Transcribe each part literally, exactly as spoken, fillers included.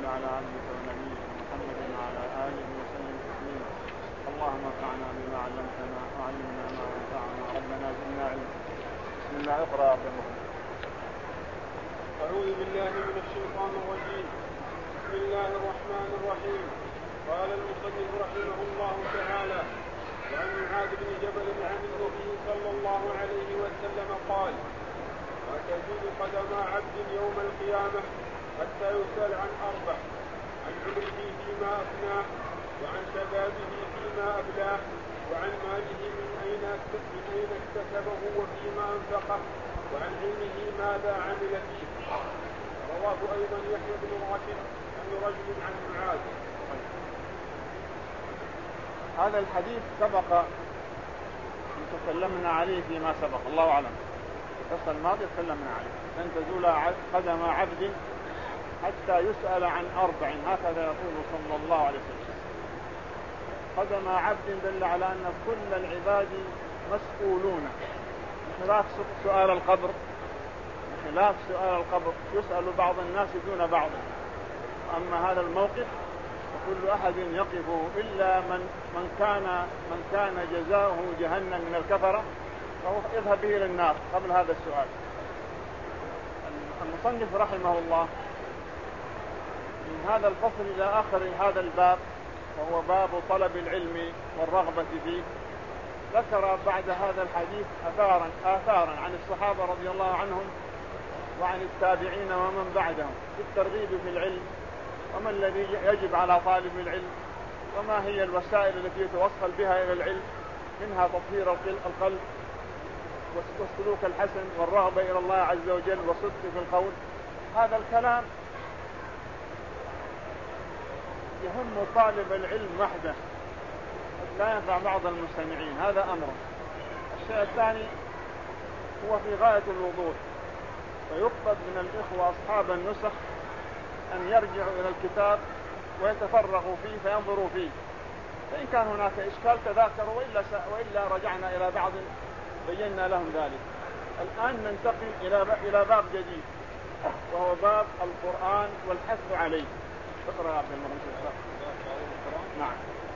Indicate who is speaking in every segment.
Speaker 1: على عبدك ونبيك محمد وعلى آله وسلم تسليما. اللهم انفعنا بما علمتنا وعلمنا ما ينفعنا ربنا زدنا علما. بسم الله. اقرأ يا عبد الله.
Speaker 2: أعوذ بالله من الشيطان الرجيم. بسم الله الرحمن الرحيم. قال المصنف رحمه الله تعالى: وعن معاذ بن جبل عن النبي صلى الله عليه وسلم قال: لا تزول قدم عبد يوم القيامة حتى يسأل عن أربع: عن عمره فيما أفناه، وعن شبابه فيما أبلاه، وعن ماله من أين من أين اكتسبه وفيما أنفقه، وعن علمه ماذا عمل فيه. رواه أيضا يحيى بن راشد عن رجل عن معاذ.
Speaker 1: هذا الحديث سبق تكلمنا عليه فيما سبق، الله أعلم. القصة الماضية تكلمنا عليه. لن تزول قدم عبد حتى يسأل عن أربع، هكذا يقول صلى الله عليه وسلم. قدم عبد دل على أن كل العباد مسؤولون، بخلاف سؤال القبر. بخلاف سؤال القبر يسأل بعض الناس دون بعض. أما هذا الموقف كل أحد يقف إلا من من كان من كان جزاؤه جهنم من الكفرة فهو يذهب به إلى النار قبل هذا السؤال. المصنف رحمه الله من هذا الفصل إلى آخر هذا الباب، وهو باب طلب العلم والرغبة فيه، ذكر بعد هذا الحديث آثارا آثارا عن الصحابة رضي الله عنهم وعن التابعين ومن بعدهم في الترغيب في العلم، وما الذي يجب على طالب العلم، وما هي الوسائل التي يتوصل بها إلى العلم، منها تطهير القلب والسلوك الحسن والرغبة إلى الله عز وجل وصدق في القول. هذا الكلام يهم طالب العلم وحده، لا ينفع بعض المستمعين. هذا أمر. الشيء الثاني هو في غاية الوضوح، ويطلب من الإخوة أصحاب النسخ أن يرجعوا إلى الكتاب ويتفرغوا فيه فينظروا فيه، فإن كان هناك إشكال تذاكروا، وإلا, وإلا رجعنا إلى بعض بينا لهم ذلك. الآن ننتقل إلى إلى باب جديد، وهو باب القرآن والحث عليه. اقرأ يا عبد الله. نعم.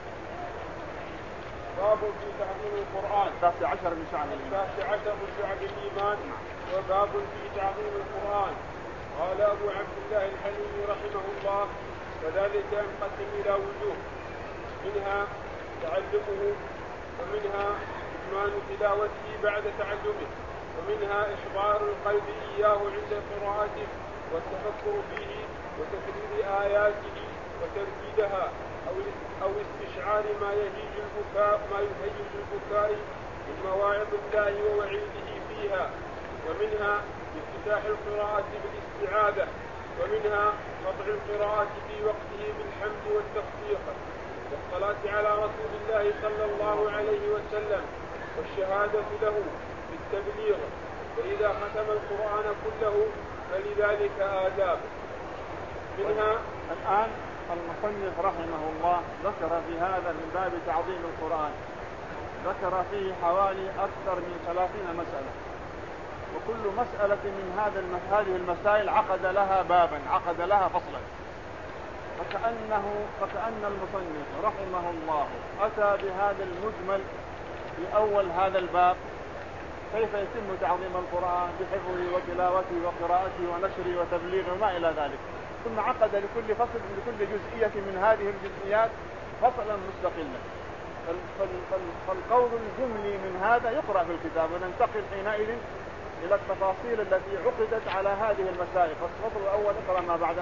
Speaker 2: باب في تعظيم القرآن.
Speaker 1: التاسع عشر من شعب الإيمان.
Speaker 2: التاسع عشر من شعب الإيمان. وباب في تعظيم القرآن. قال أبو عبد الله الحليمي رحمه الله: وذلك ينقسم إلى وجوه: منها تعلمه، ومنها إتمام تلاوته بعد تعلمه، ومنها إحضار القلب إياه عند قراءته والتفكر فيه وتكرير آياته وترديدها أو استشعار ما يهيج البكاء ما يهيج البكاء من مواعظ الله ووعيده فيها، ومنها افتتاح القراءة بالاستعاذة، ومنها قطع القراءة في وقته بالحمد والتصديق والصلاة على رسول الله صلى الله عليه وسلم والشهادة له بالتبليغ، فإذا ختم القرآن كله فلذلك آداب. منها
Speaker 1: الآن المصنف رحمه الله ذكر في هذا من باب تعظيم القرآن، ذكر فيه حوالي أكثر من ثلاثين مسألة، وكل مسألة من هذا هذه المسائل عقد لها بابا، عقد لها فصلا. فكأنه فكأن المصنف رحمه الله أتى بهذا المجمل في أول هذا الباب: كيف يتم تعظيم القرآن بحفظه وتلاوته وقراءته ونشره وتبليغه وما إلى ذلك، ثم عقد لكل فصل لكل جزئية من هذه الجزئيات فصلا مستقلا. فالقول الجملي من هذا يقرأ في الكتاب، وننتقل حينئذ إلى التفاصيل التي عقدت على هذه المسائل. فالفصل الأول اقرأ ما بعده.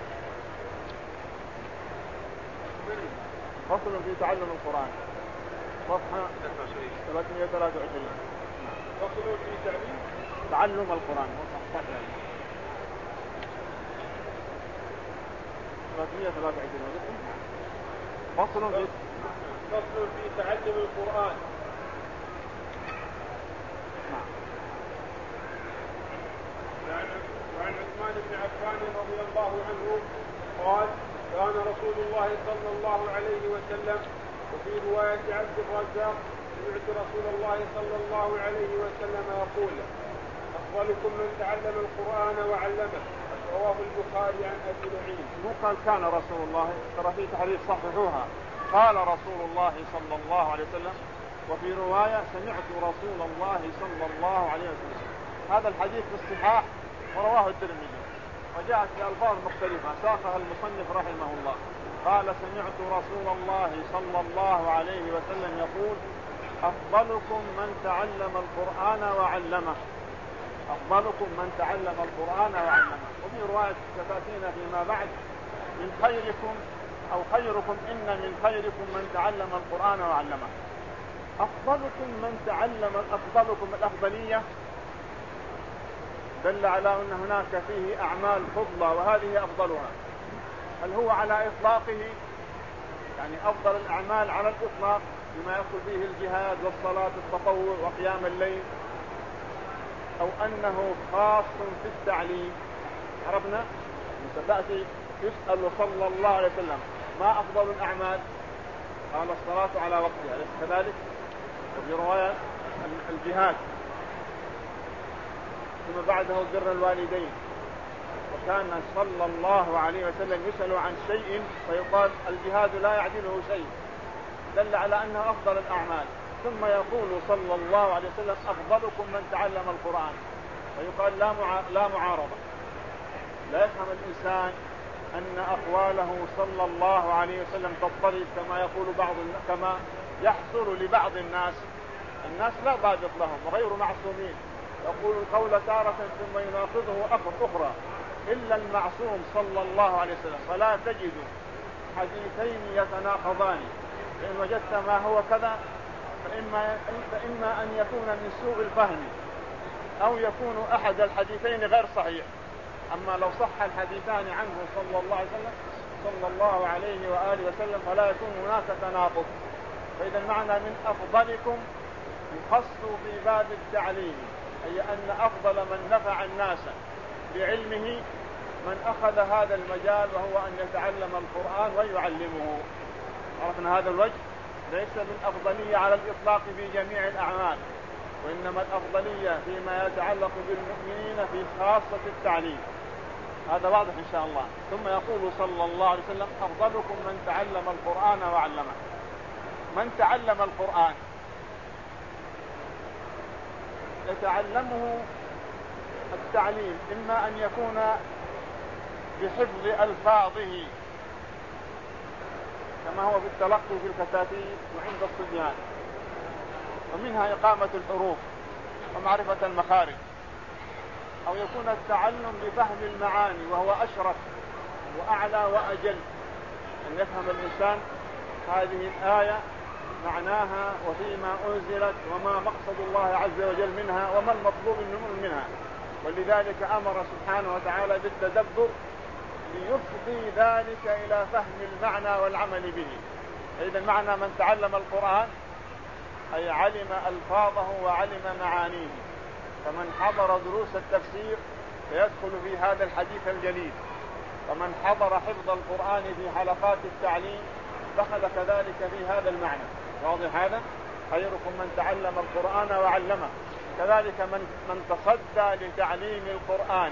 Speaker 1: فصل في تعلم القرآن، صفحة ثلاثمائة وثلاثة وعشرين.
Speaker 2: فصل في تعليم
Speaker 1: تعلم القرآن، ثلاثمائة وثلاثة وعشرين. فصل في
Speaker 2: فصل في تعلم القرآن. وعن عثمان بن عفان رضي الله عنه قال: كان رسول الله صلى الله عليه وسلم. وفي رواية عبد الرزاق: سمعت رسول الله صلى الله عليه وسلم يقول: أفضلكم من تعلم القرآن وعلمه، رواه البخاري عن أبي نعيم.
Speaker 1: مو قال كان رسول الله، ترى في تحريف صححوها، قال رسول الله صلى الله عليه وسلم، وفي رواية سمعت رسول الله صلى الله عليه وسلم. هذا الحديث في الصحاح ورواه الترمذي، وجاءت بألفاظ مختلفة ساقها المصنف رحمه الله. قال سمعت رسول الله صلى الله عليه وسلم يقول أفضلكم من تعلم القرآن وعلمه، أفضلكم من تعلم القرآن وعلمه. وفي رواية ستأتينا فيما بعد من خيركم أو خيركم إن من خيركم من تعلم القرآن وعلمه. أفضلكم من تعلم، أفضلكم الأفضلية دل على أن هناك فيه أعمال فضلة وهذه أفضلها. هل هو على إطلاقه يعني أفضل الأعمال على الإطلاق بما يدخل فيه الجهاد والصلاة التطوع وقيام الليل، أو أنه خاص في التعليم؟ عرفنا ستأتي يسأل صلى الله عليه وسلم ما أفضل الأعمال؟ قال الصلاة على وقتها، أليس كذلك؟ وفي رواية الجهاد، ثم بعده بر الوالدين. وكان صلى الله عليه وسلم يسأل عن شيء فيقال الجهاد لا يعدله شيء، دل على أنه أفضل الأعمال. ثم يقول صلى الله عليه وسلم أفضلكم من تعلم القرآن، فيقال لا مع... لا معارضة. لا يفهم الإنسان أن أقواله صلى الله عليه وسلم تضطرب كما يقول بعض الناس، كما يحصل لبعض الناس. الناس لا ضابط لهم وغير معصومين، يقول القول تارة ثم يناقضه أخرى، إلا المعصوم صلى الله عليه وسلم. فلا تجد حديثين يتناقضان، فإن وجدت ما هو كذا فإما, فإما أن يكون من سوء الفهم أو يكون أحد الحديثين غير صحيح. أما لو صح الحديثان عنه صلى الله عليه وسلم صلى الله عليه وآله وسلم فلا يكون هناك تناقض. فإذا المعنى من أفضلكم يخص في باب التعليم، أي أن أفضل من نفع الناس بعلمه من أخذ هذا المجال، وهو أن يتعلم القرآن ويعلمه. عرفنا هذا الوجه؟ ليس من أفضلية على الإطلاق في جميع الأعمال، وإنما الأفضلية فيما يتعلق بالمؤمنين في خاصة التعليم. هذا واضح إن شاء الله. ثم يقول صلى الله عليه وسلم أفضلكم من تعلم القرآن وعلمه. من تعلم القرآن يتعلمه التعليم إما أن يكون بحفظ ألفاظه كما هو في التلقي في الكتاتيب وعند الصبيان، ومنها إقامة الحروف ومعرفة المخارج، أو يكون التعلم بفهم المعاني وهو أشرف وأعلى وأجل، أن يفهم الإنسان هذه الآية معناها وفيما أنزلت وما مقصد الله عز وجل منها وما المطلوب منها. ولذلك أمر سبحانه وتعالى بالتدبر ليفضي ذلك إلى فهم المعنى والعمل به. إذا معنى من تعلم القرآن أي علم ألفاظه وعلم معانيه. فمن حضر دروس التفسير فيدخل في هذا الحديث الجليل، ومن حضر حفظ القرآن في حلقات التعليم دخل كذلك في هذا المعنى. واضح هذا؟ خيركم من تعلم القرآن وعلمه. كذلك من من تصدى لتعليم القرآن.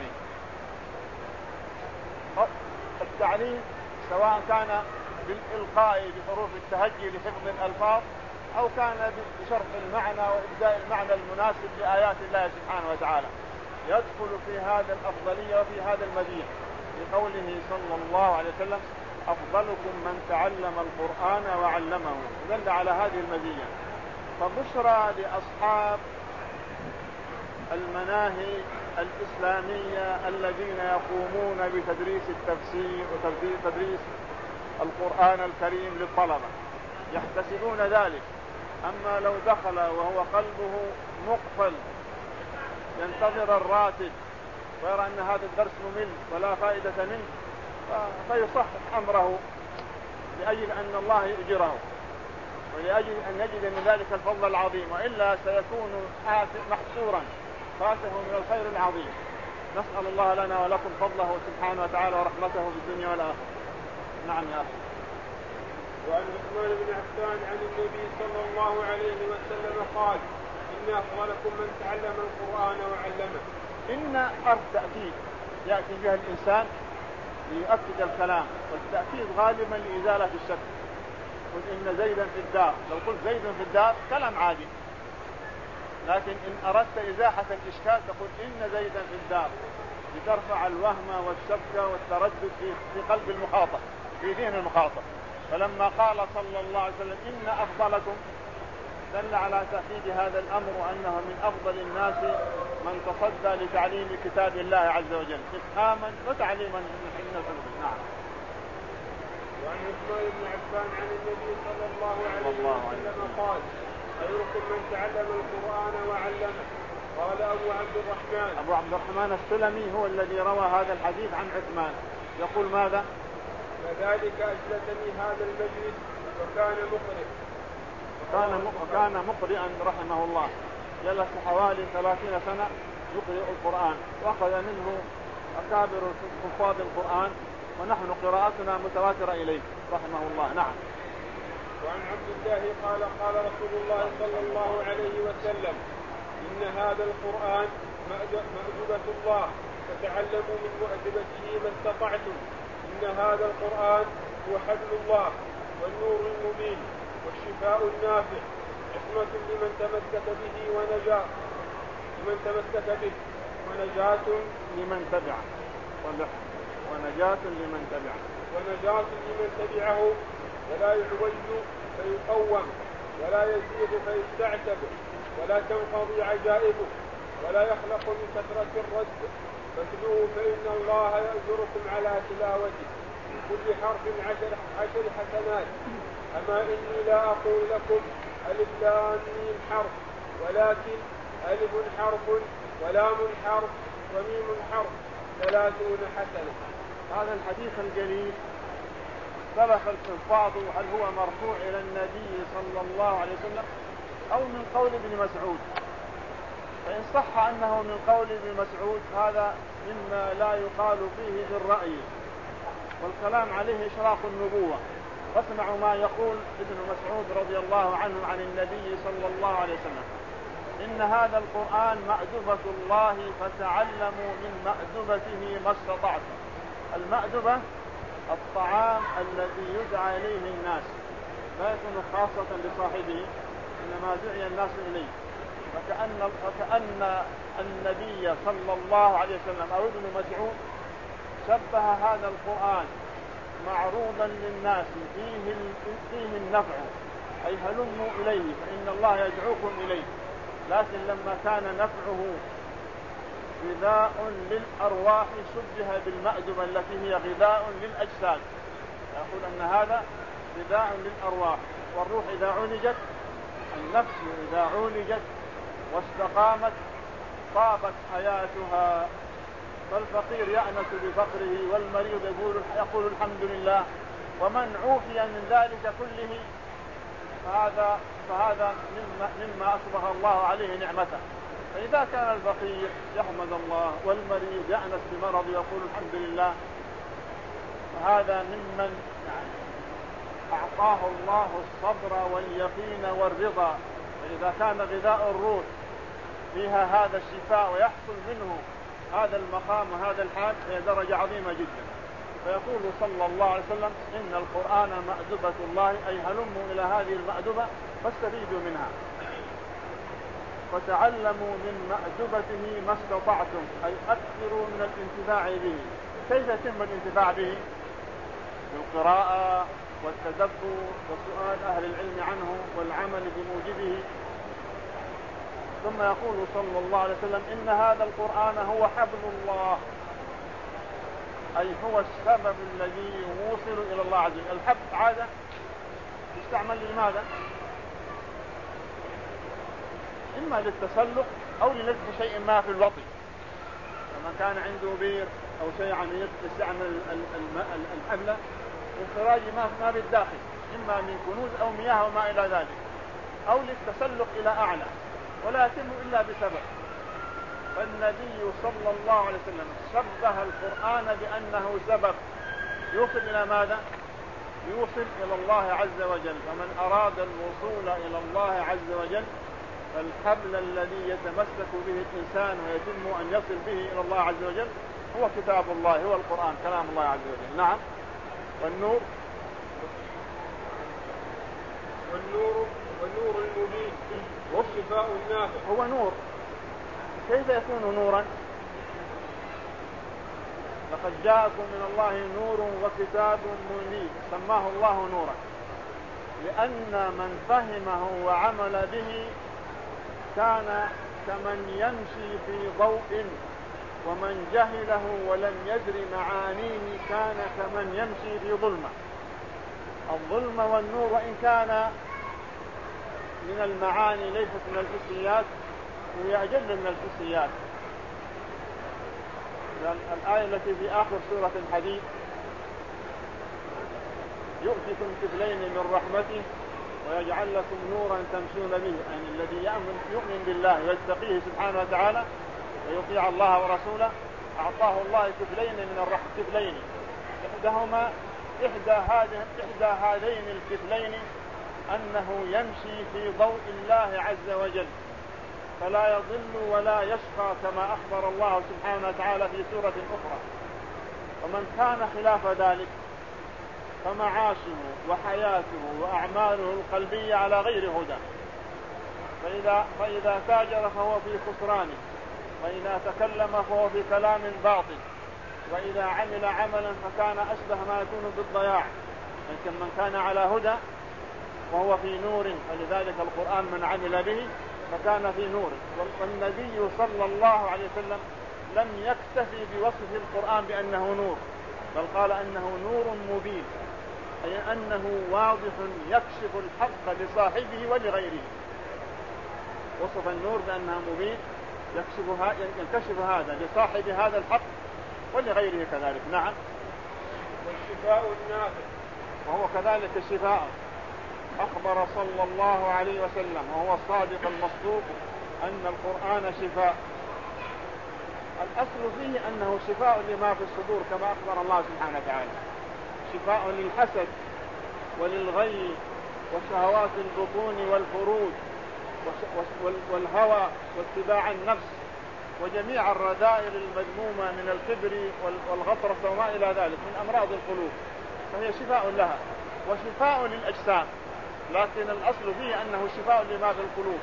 Speaker 1: التعليم سواء كان بالإلقاء بحروف التهجي لحفظ الألفاظ، أو كان بشرح المعنى وإبداء المعنى المناسب لآيات الله سبحانه وتعالى، يدخل في هذا الأفضلية وفي هذا المديح لقوله صلى الله عليه وسلم أفضلكم من تعلم القرآن وعلمه، دل على هذه المدية. فبشرى لأصحاب المناهج الإسلامية الذين يقومون بتدريس التفسير وتدريس القرآن الكريم للطلبة، يحتسبون ذلك. أما لو دخل وهو قلبه مقفل ينتظر الراتب ويرى أن هذا الدرس ممل ولا فائدة منه فيصحح أمره لأجل أن الله يؤجره ولأجل أن يجد من ذلك الفضل العظيم، وإلا سيكون محصورا فاته من الخير العظيم. نسأل الله لنا ولكم فضله سبحانه وتعالى ورحمته في الدنيا والآخرة. نعم يا أخي.
Speaker 2: وعن عثمان بن عفان عن النبي صلى الله عليه وسلم قال إن أفضلكم من تعلم القرآن وعلمه.
Speaker 1: إن أرض تأكيد يأتي بها الإنسان ليؤكد الكلام، والتأكيد غالبا لإزالة الشك. قل إن زيدا في الدار، لو قلت زيد في الدار كلام عادي، لكن إن أردت إزاحة الإشكال تقول إن زيدا في الدار، لترفع الوهم والشك والتردد في قلب المخاطب، في ذهن المخاطب. فلما قال صلى الله عليه وسلم إن أفضلكم، دل على تأكيد هذا الأمر وأنه من أفضل الناس من تصدى لتعليم كتاب الله عز وجل إفهاما وتعليما من الحلم. نعم.
Speaker 2: وعن عثمان بن عفان عن النبي صلى الله عليه وسلم قال خيركم من تعلم القرآن وعلمه. قال أبو عبد الرحمن
Speaker 1: أبو عبد الرحمن السلمي هو الذي روى هذا الحديث عن عثمان، يقول ماذا؟
Speaker 2: فذلك أجلسني هذا المجلس وكان مقرئ
Speaker 1: كان كان مقرئا رحمه الله، جلس حوالي ثلاثين سنة يقرئ القرآن، وأخذ منه أكابر حفاظ القرآن، ونحن قراءتنا متواترة إليه رحمه الله. نعم.
Speaker 2: وعن عبد الله قال قال رسول الله صلى الله عليه وسلم إن هذا القرآن مأدبة الله فتعلموا من مؤدبته ما استطعتم. إن هذا القرآن هو حبل الله والنور المبين والشفاء النافع، عصمة لمن تمسك به ونجاة لمن تمسك به ونجاة
Speaker 1: لمن تبعه ونجاة لمن تبعه
Speaker 2: ونجاة لمن تبعه ولا يعوج فيقوم ولا يزيد فيستعتب ولا تنقضي عجائبه ولا يخلق من كثرة الرد. فاتلوه فإن الله يأجركم على تلاوته كل حرف عشر, عشر حسنات. أما إني لا أقول لكم ألف لام ميم حرف، ولكن ألف حرف ولام حرف وميم حرف ثلاثون حسنة.
Speaker 1: هذا الحديث الجليل سبق الحفاظ هل هو مرفوع إلى النبي صلى الله عليه وسلم أو من قول ابن مسعود. فإن صح أنه من قول ابن مسعود هذا مما لا يقال فيه بالرأي، والكلام عليه إشراق النبوة. واسمعوا ما يقول ابن مسعود رضي الله عنه عن النبي صلى الله عليه وسلم إن هذا القرآن مأدبة الله فتعلموا من مأدبته ما استطعتم. المأدبة الطعام الذي يدعى إليه الناس، لا يكون خاصة لصاحبه، إنما دعي الناس إليه. فكأن, فكأن النبي صلى الله عليه وسلم أو ابن مسعود شبه هذا القرآن معروضا للناس فيه, فيه النفع، أي هلموا إليه فإن الله يدعوكم إليه. لكن لما كان نفعه غذاء للأرواح شبه بالمأدبة التي هي غذاء للأجساد. يقول أن هذا غذاء للأرواح، والروح إذا عولجت، النفس إذا عولجت واستقامت طابت حياتها. فالفقير يأنس بفقره والمريض يقول, يقول الحمد لله، ومن عوفي من ذلك كله فهذا, فهذا مما, مما أصبح الله عليه نعمته. فإذا كان الفقير يحمد الله والمريض يأنس بمرض يقول الحمد لله، فهذا ممن أعطاه الله الصبر واليقين والرضا. فإذا كان غذاء الروح فيها هذا الشفاء ويحصل منه هذا المقام وهذا الحال هي درجة عظيمة جدا. فيقول صلى الله عليه وسلم إن القرآن مأدبة الله، أي هلموا إلى هذه المأدبة فاستفيدوا منها، فتعلموا من مأدبته ما استطعتم، أي أكثروا من الانتفاع به. كيف يتم الانتفاع به؟ بالقراءة والتدبر وسؤال أهل العلم عنه والعمل بموجبه. ثم يقول صلى الله عليه وسلم إن هذا القرآن هو حبل الله، أي هو السبب الذي يوصل إلى الله عز وجل. الحبل عادة يستعمل لماذا؟ إما للتسلق أو لنزح شيء ما في الوطي، لما كان عنده بير أو شيء عميق يستعمل الحبل لإخراج ما بالداخل، إما من كنوز أو مياه وما إلى ذلك، أو للتسلق إلى أعلى، ولا يتم إلا بسبب. فالنبي صلى الله عليه وسلم شبه القرآن بأنه سبب يوصل إلى ماذا؟ يوصل إلى الله عز وجل. فمن أراد الوصول إلى الله عز وجل فالحبل الذي يتمسك به الإنسان ويتم أن يصل به إلى الله عز وجل هو كتاب الله، هو القرآن كلام الله عز وجل. نعم. والنور
Speaker 2: والنور والنور المبين والشفاء النافع.
Speaker 1: هو نور، كيف يكون نورا؟ لقد جاءكم من الله نور وكتاب منير، سماه الله نورا لأن من فهمه وعمل به كان كمن يمشي في ضوء، ومن جهله ولم يدر معانيه كان كمن يمشي في ظلمة. الظلمة والنور وإن كان من المعاني ليست من الحسيات، وهي أجل من الحسيات. الآية التي في آخر سورة الحديد: يؤتكم كفلين من رحمته ويجعل لكم نورا تمشون به. يعني الذي يؤمن يؤمن بالله ويتقيه سبحانه وتعالى ويطيع الله ورسوله أعطاه الله كفلين من الرحمة، كفلين إحداهما إحدى هذه إحدى هذين الكفلين أنه يمشي في ضوء الله عز وجل فلا يضل ولا يشقى كما أخبر الله سبحانه وتعالى في سورة أخرى. ومن كان خلاف ذلك فمعاشه وحياته وأعماله القلبية على غير هدى، فإذا, فإذا تاجر فهو في خسرانه، وإذا تكلم فهو في كلام باطل، وإذا عمل عملا فكان أشبه ما يكون بالضياع. لكن من كان على هدى وهو في نور، فلذلك القرآن من عمل به فكان في نور. والنبي صلى الله عليه وسلم لم يكتفي بوصف القرآن بأنه نور، بل قال أنه نور مبين، أي أنه واضح يكشف الحق لصاحبه ولغيره. وصف النور بأنها مبين ينكشف هذا لصاحب هذا الحق ولغيره كذلك. نعم.
Speaker 2: والشفاء النافع،
Speaker 1: وهو كذلك الشفاء. أخبر صلى الله عليه وسلم وهو الصادق المصدوق أن القرآن شفاء. الأصل فيه أنه شفاء لما في الصدور كما أخبر الله سبحانه وتعالى، شفاء للحسد وللغي وشهوات البطون والفروج والهوى واتباع النفس وجميع الرذائل المذمومة من الكبر والغطرسة وما إلى ذلك من أمراض القلوب، فهي شفاء لها وشفاء للأجسام، لكن الأصل فيه أنه شفاء لما في القلوب.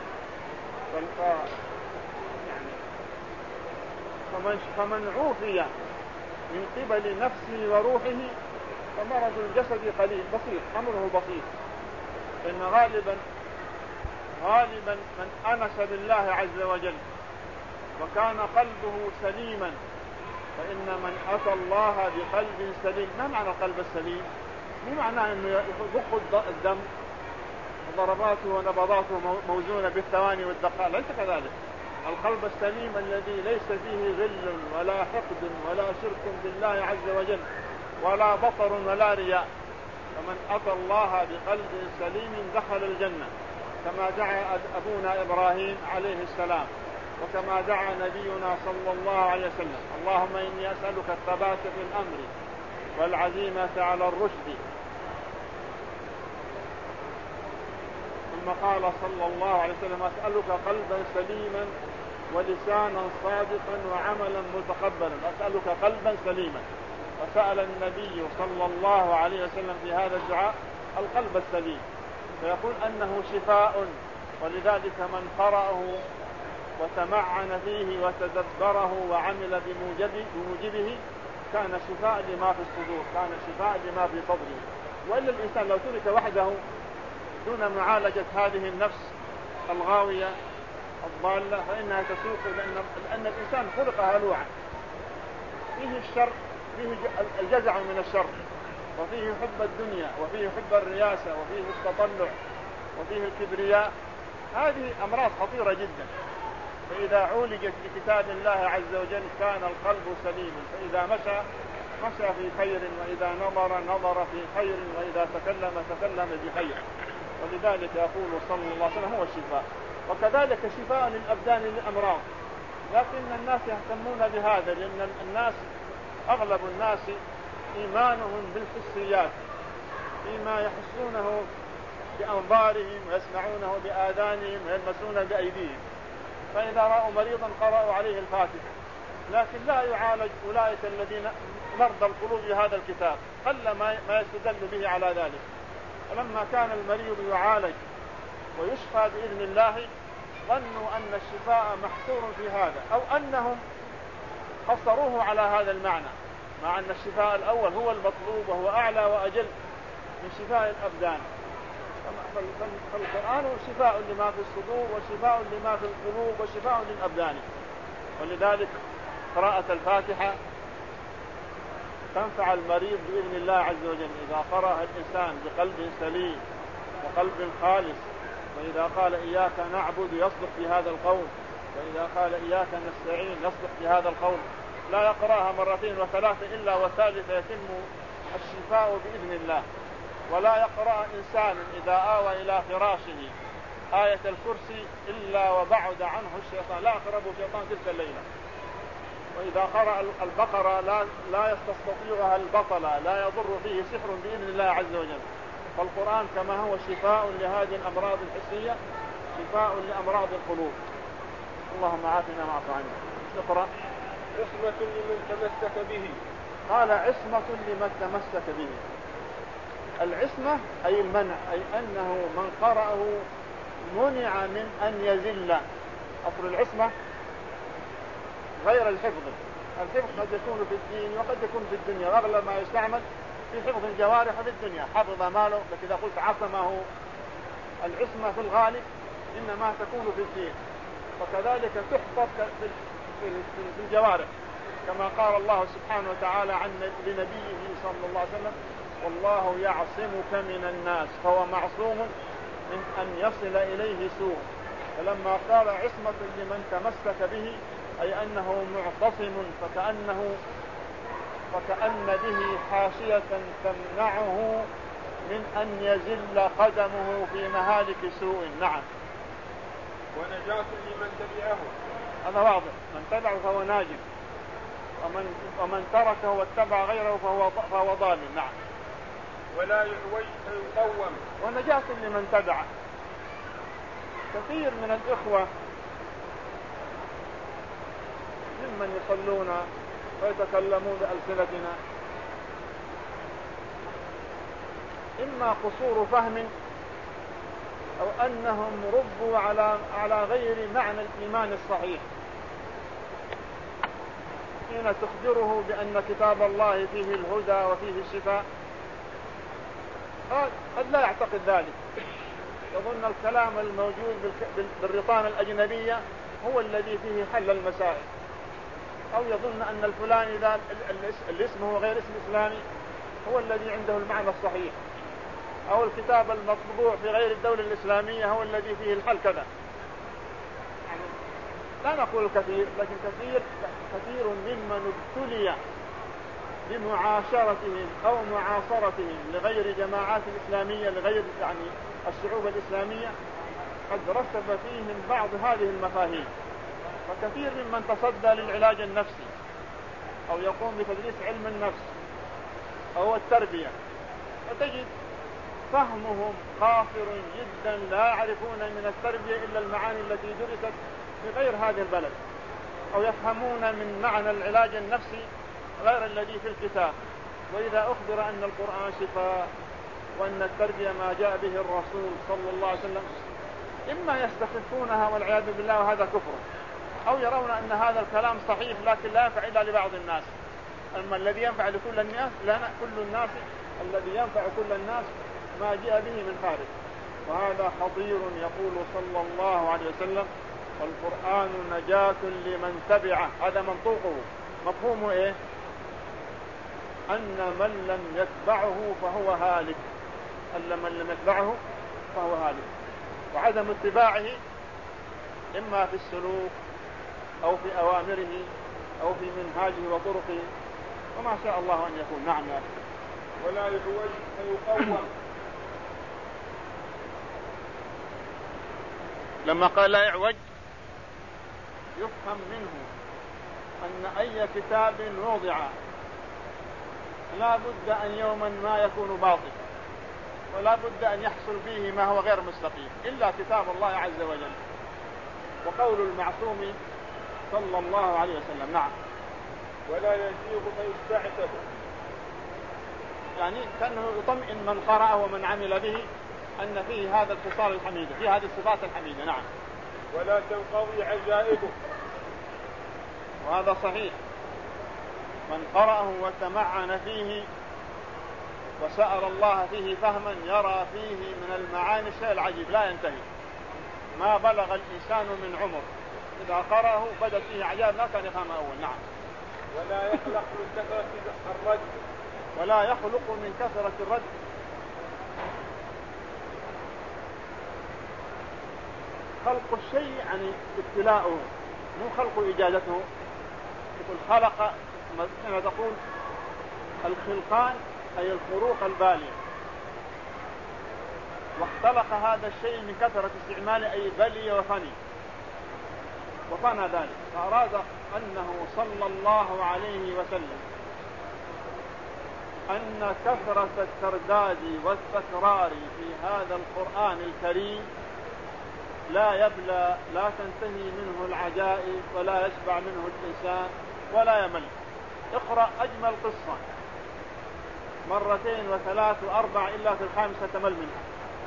Speaker 1: فمن, فمن عوفي من قبل نفسه وروحه فمرض الجسد قليل بسيط، أمره بسيط. إن غالبا غالبا من أنس بالله عز وجل وكان قلبه سليما، فإن من أتى الله بقلب سليم. ما معنى القلب السليم؟ مو معناه أنه يضخ الدم وضرباته ونبضاته موزونة بالثواني والدقائق، ليس كذلك. القلب السليم الذي ليس فيه غل ولا حقد ولا شرك بالله عز وجل ولا بطر ولا رياء. فمن أتى الله بقلب سليم دخل الجنة، كما دعا أبونا إبراهيم عليه السلام، وكما دعا نبينا صلى الله عليه وسلم: اللهم إني أسألك الثبات في الأمر والعزيمة على الرشد. ثم قال صلى الله عليه وسلم: أسألك قلبا سليما ولسانا صادقا وعملا متقبلا. أسألك قلبا سليما. وسأل النبي صلى الله عليه وسلم في هذا الدعاء القلب السليم، فيقول أنه شفاء. ولذلك من قرأه وتمعن فيه وتدبره وعمل بموجبه كان شفاء لما في الصدور، كان شفاء لما في صدره. وإلا الإنسان لو ترك وحده دون معالجة هذه النفس الغاوية الضالة فإنها تسوق، لأن, لأن الإنسان خلق هلوعا، فيه الشر، فيه الجزع من الشر، وفيه حب الدنيا، وفيه حب الرياسة، وفيه التطلع، وفيه الكبرياء. هذه أمراض خطيرة جدا. فإذا عولجت بكتاب الله عز وجل كان القلب سليما، فإذا مشى مشى في خير، وإذا نظر نظر في خير، وإذا تكلم تكلم بخير. ولذلك يقول صلى الله عليه وسلم: هو الشفاء. وكذلك شفاء للأبدان للأمراض. لكن الناس يهتمون بهذا، لأن الناس أغلب الناس إيمانهم بالحسيات، فيما يحسونه بأنظارهم ويسمعونه بآذانهم ويلمسونه بأيديهم. فإذا رأوا مريضا قرأوا عليه الفاتحة، لكن لا يعالج أولئك الذين مرضى القلوب بهذا الكتاب، قل ما يستدل به على ذلك. فلما كان المريض يعالج ويشفى بإذن الله ظنوا أن الشفاء محصور في هذا، أو أنهم قصروه على هذا المعنى، مع أن الشفاء الأول هو المطلوب وهو أعلى وأجل من شفاء الأبدان. فالقرآن شفاء لما في الصدور وشفاء لما في القلوب وشفاء للأبدان. ولذلك قراءة الفاتحة تنفع المريض بإذن الله عز وجل إذا قرأ الإنسان بقلب سليم وقلب خالص، وإذا قال إياك نعبد يصدق في هذا القول، وإذا قال إياك نستعين يصدق في هذا القول. لا يقرأها مرتين وثلاثة إلا وثالثة يتم الشفاء بإذن الله. ولا يقرأ إنسان إذا آوى إلى فراشه آية الكرسي إلا وبعد عنه الشيطان، لا يقربه الشيطان تلك الليلة. وإذا قرأ البقرة لا, لا يستطيعها البطلة، لا يضر فيه سحر بإذن الله عز وجل. فالقرآن كما هو شفاء لهذه الأمراض الحسية شفاء لأمراض القلوب. اللهم عافنا واعف عنا. اقرأ.
Speaker 2: عصمة لمن تمسك به.
Speaker 1: قال عصمة لمن تمسك به. العصمة أي المنع، أي أنه من قرأه منع من أن يزل. أصل العصمة غير الحفظ. الحفظ قد يكون في الدين وقد يكون في الدنيا، وأغلب ما يستعمل في حفظ الجوارح في الدنيا، حفظ ماله. لكن إذا قلت عصمه، العصمة في الغالب إنما تكون في الدين، وكذلك تحفظ في الجوارح، كما قال الله سبحانه وتعالى عن لنبيه صلى الله عليه وسلم: والله يعصمك من الناس، فهو معصوم من أن يصل إليه سوء. فلما قال عصمة لمن تمسك به أي أنه معتصم، فكأنه فكأن به حاشية تمنعه من أن يزل قدمه في مهالك سوء. نعم.
Speaker 2: ونجاة لمن تبعه.
Speaker 1: هذا واضح، من تبعه فهو ناجم، ومن, ومن تركه واتبع غيره فهو, فهو ضال. نعم.
Speaker 2: ولا يعوج فيقوم.
Speaker 1: ونجاة لمن تبعه. كثير من الإخوة ممن يصلون ويتكلمون بألسنتنا إما قصور فهم أو أنهم ربوا على على غير معنى الإيمان الصحيح. حين تخبره بأن كتاب الله فيه الهدى وفيه الشفاء قد لا يعتقد ذلك، يظن الكلام الموجود بالرطانة الأجنبية هو الذي فيه حل المسائل، أو يظن أن الفلاني ذا الاسم هو غير اسم إسلامي هو الذي عنده المعنى الصحيح، أو الكتاب المطبوع في غير الدولة الإسلامية هو الذي فيه الحل كذا. يعني لا نقول الكثير، لكن كثير كثير ممن ابتلي بمعاشرتهم أو معاصرتهم لغير جماعات الإسلامية، لغير يعني الشعوب الإسلامية، قد رسب فيهم بعض هذه المفاهيم. فكثير ممن تصدى للعلاج النفسي أو يقوم بتدريس علم النفس أو التربية، فتجد فهمهم قاصر جدا، لا يعرفون من التربية إلا المعاني التي درست في غير هذه البلد، أو يفهمون من معنى العلاج النفسي غير الذي في الكتاب. وإذا أخبر أن القرآن شفاء وأن التربية ما جاء به الرسول صلى الله عليه وسلم، إما يستخفونها والعياذ بالله وهذا كفر، أو يرون أن هذا الكلام صحيح لكن لا ينفع إلا لبعض الناس. أما الذي ينفع لكل الناس لا كل الناس الذي ينفع كل الناس ما جاء به من خارج. وهذا خطير. يقول صلى الله عليه وسلم: والقرآن نجاة لمن تبعه. هذا منطوقه، مفهومه إيه؟ أن من لم يتبعه فهو هالك، أن من لم يتبعه فهو هالك. وعدم اتباعه إما في السلوك أو في أوامره أو في منهاجه وطرقه، وما شاء الله أن يكون. نعم يا أخي.
Speaker 2: ولا يعوج فيقوم.
Speaker 1: لما قال لا يعوج يفهم منه أن أي كتاب وضع لا بد أن يوما ما يكون باطل، ولا بد أن يحصل فيه ما هو غير مستقيم إلا كتاب الله عز وجل وقول المعصوم صلى الله عليه وسلم. نعم.
Speaker 2: ولا يزيغ فيستعتب.
Speaker 1: يعني كأنه يطمئن من قرأه ومن عمل به أن فيه هذا الخصال الحميدة، فيه هذه الصفات الحميدة. نعم.
Speaker 2: ولا تنقضي عجائبه.
Speaker 1: وهذا صحيح، من قرأه وتمعن فيه وسأل الله فيه فهما يرى فيه من المعاني الشيء العجيب لا ينتهي، ما بلغ الإنسان من عمر إذا قرأه بدت فيه عجائب لا كان يفهم أول. نعم.
Speaker 2: ولا يخلق من كثرة الرد.
Speaker 1: ولا يخلق من كثرة الرد. خلق الشيء يعني ابتلاؤه، مو خلق إيجادته. يقول خلق، كما تقول الخلقان أي الخروق البالية، واختلق هذا الشيء من كثرة استعماله أي بلي وفني وفنى ذلك. فأراد أنه صلى الله عليه وسلم أن كثرة الترداد والتكرار في هذا القرآن الكريم لا يبلى، لا تنتهي منه العجائب ولا يشبع منه الإنسان ولا يمل. اقرأ أجمل قصة مرتين وثلاث وأربع إلا في الخامسة تمل منها.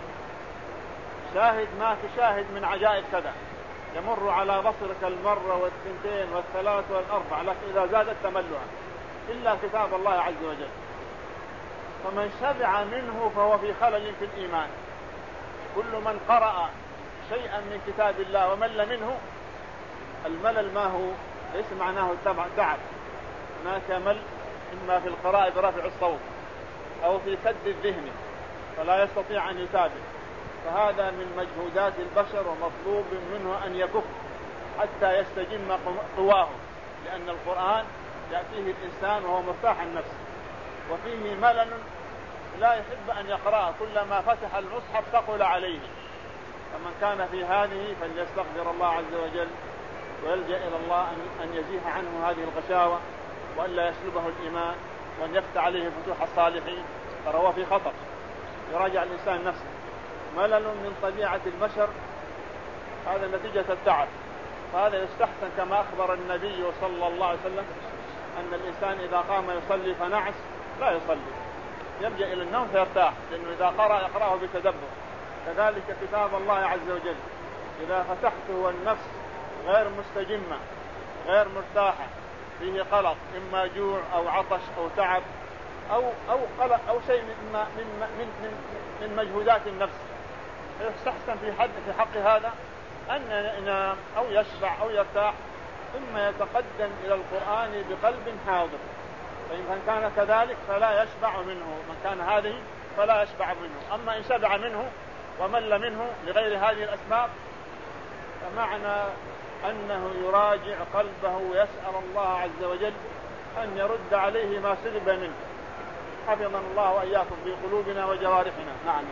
Speaker 1: شاهد ما في شاهد من عجائب كذا يمر على بصرك المرة والثنتين والثلاث والأربع، لكن إذا زادت تملها إلا كتاب الله عز وجل. فمن شبع منه فهو في خلل في الإيمان. كل من قرأ شيئا من كتاب الله ومل منه، الملل ما هو ليس معناه التعب، هناك مل إما في القراءة برفع الصوت أو في سد الذهن فلا يستطيع أن يتابع، فهذا من مجهودات البشر ومطلوب منه أن يكف حتى يستجم قواه، لأن القرآن يأتيه الإنسان وهو مرتاح النفس وفيه ملل لا يحب أن يقرأه، كلما فتح المصحف ثقل عليه. فمن كان في هذه فليستغفر الله عز وجل ويلجأ إلى الله أن يزيح عنه هذه الغشاوة وألا يسلبه الإيمان وأن يفتح عليه فتوح الصالحين، فهو في خطر. يراجع الإنسان نفسه. ملل من طبيعة البشر، هذا نتيجة التعب، فهذا يستحسن كما أخبر النبي صلى الله عليه وسلم أن الإنسان إذا قام يصلي فنعس لا يصلي، يرجع إلى النوم فيرتاح، لأنه إذا قرأ يقرأه بتدبر. كذلك كتاب الله عز وجل إذا فتحته والنفس غير مستجمة غير مرتاحة، فيه قلق إما جوع أو عطش أو تعب أو أو قلق أو شيء من من من من, من مجهودات النفس، يستحسن في حد في حق هذا أن ينام أو يشبع أو يرتاح، ثم يتقدم إلى القرآن بقلب حاضر. فإن كان كذلك فلا يشبع منه، من كان هذه فلا يشبع منه. أما إن شبع منه ومل منه لغير هذه الأسباب فمعنى أنه يراجع قلبه ويسأل الله عز وجل أن يرد عليه ما سلب منه. حفظنا الله وإياكم في قلوبنا وجوارحنا. نعم.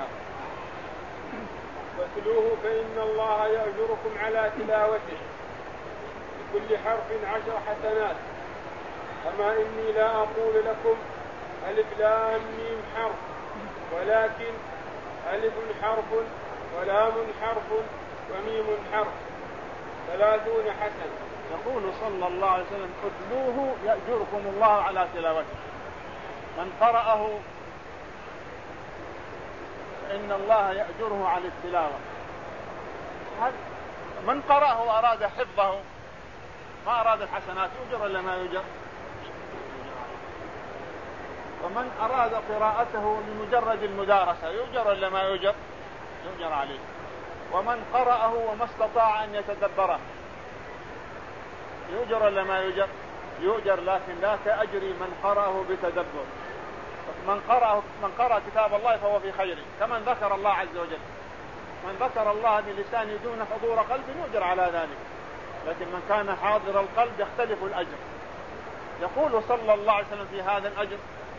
Speaker 2: واتلوه فإن الله يأجركم على تلاوته بكل حرف عشر حسنات. أما إني لا أقول لكم ألف لام ميم حرف، ولكن ألف حرف ولام حرف وميم حرف ثلاثون حسنة.
Speaker 1: يقول صلى الله عليه وسلم اتلوه يأجركم الله على تلاوته. من قرأه فإن الله يأجره على التلاوة. من قرأه وأراد حفظه ما أراد الحسنات يؤجر ولا ما يؤجر؟ ومن أراد قراءته لمجرد المدارسة يؤجر ولا ما يؤجر؟ يؤجر عليه. ومن قرأه وما استطاع أن يتدبره يؤجر ولا ما يؤجر؟ يؤجر، لكن لا كأجر من قرأه بتدبر. من قرأ من قرأ كتاب الله فهو في خير، كمن ذكر الله عز وجل. من ذكر الله بلسانه دون حضور قلب يؤجر على ذلك، لكن من كان حاضر القلب يختلف الأجر. يقول صلى الله عليه وسلم في هذا الأجر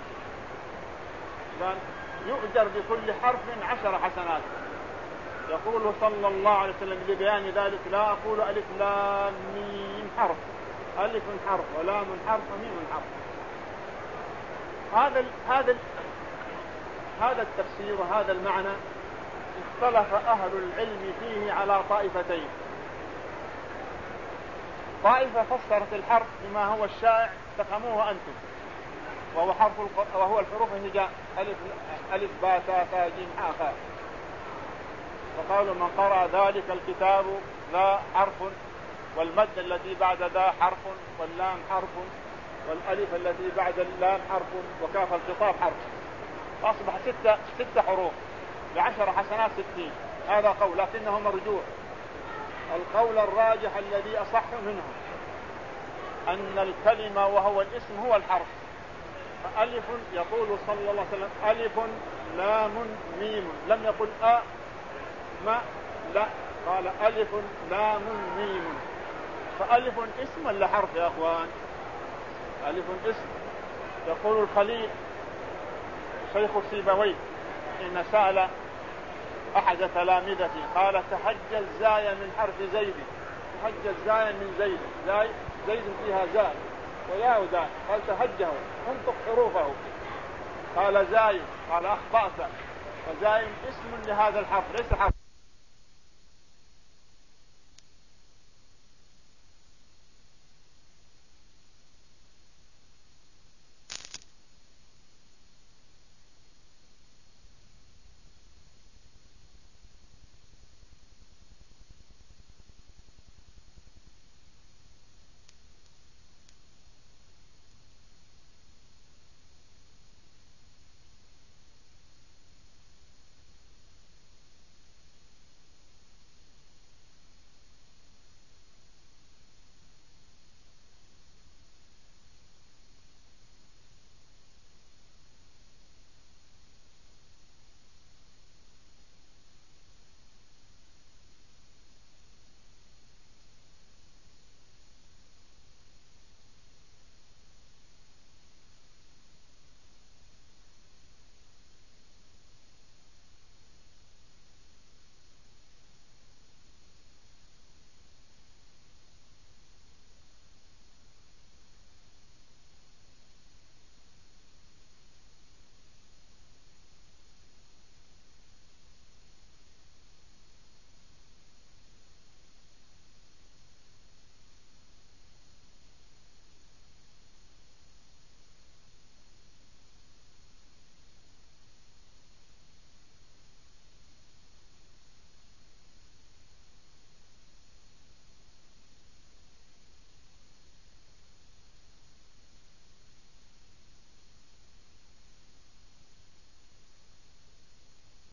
Speaker 1: يؤجر بكل حرف عشر حسنات. يقول صلى الله عليه وسلم لبيان ذلك لا أقول ألف لام ميم حرف، ألف حرف ولام حرف وميم حرف. هذا هذا هذا التفسير وهذا المعنى اختلف أهل العلم فيه على طائفتين. طائفة فسرت الحرف بما هو الشائع تفهموه أنتم، وهو حرف وهو الحروف الهجاء ألف ألف باء تاء ثاء جيم حاء خاء. فقالوا من قرأ ذلك الكتاب ذا حرف، والمد الذي بعد ذا حرف، واللام حرف، والألف التي بعد اللام حرف، وكاف الخطاب حرف، فأصبح ستة, ستة حروف بعشر حسنات ستين. هذا قول لكنه مرجوح. القول الراجح الذي أصح منه أن الكلمة وهو الاسم هو الحرف. فألف يقول صلى الله عليه وسلم ألف لام ميم، لم يقل أ ما لا، قال ألف لام ميم. فألف اسم ولا حرف يا أخوان؟ ألف اسم. يقول الخليل شيخ سيبويه إن سأل أحد تلامذته قال تحجز زايا من حرف زيد، تحجز زايا من زيد، زاي زيد فيها زاي وياء زاي، قال تهجه انطق حروفه، قال زاي، قال أخطأت، فزاي اسم لهذا الحرف ليس حرفا.